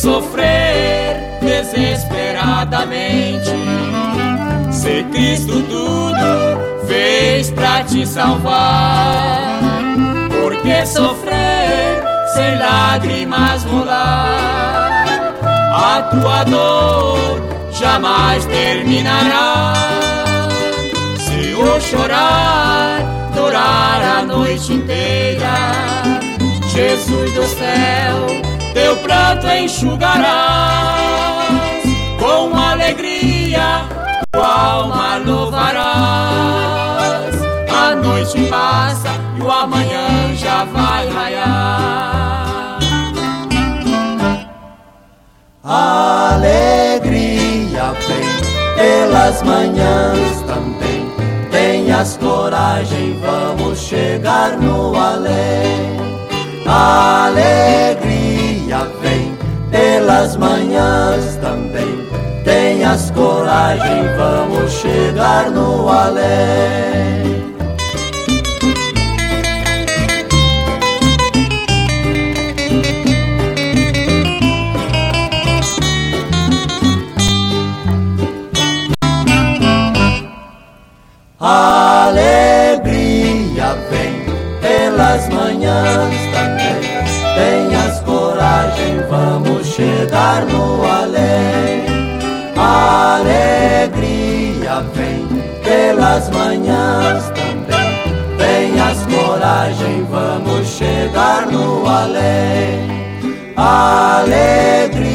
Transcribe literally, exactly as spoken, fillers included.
sofrer desesperadamente, se Cristo tudo fez pra te salvar? Por que sofrer sem lágrimas rolar? A tua dor jamais terminará. Se o chorar durar a noite inteira, Jesus do céu teu pranto enxugarás. Com alegria tua alma louvarás. A noite passa e o amanhã já vai raiar. Alegria vem pelas manhãs também. Tenhas coragem, vamos chegar no além. Alegria vem pelas manhãs também. Tenhas coragem, vamos chegar no além. Alegria vem pelas manhãs também. Tenhas coragem, vamos chegar no além. Alegria vem pelas manhãs também. Tenhas coragem, vamos chegar no além. Alegria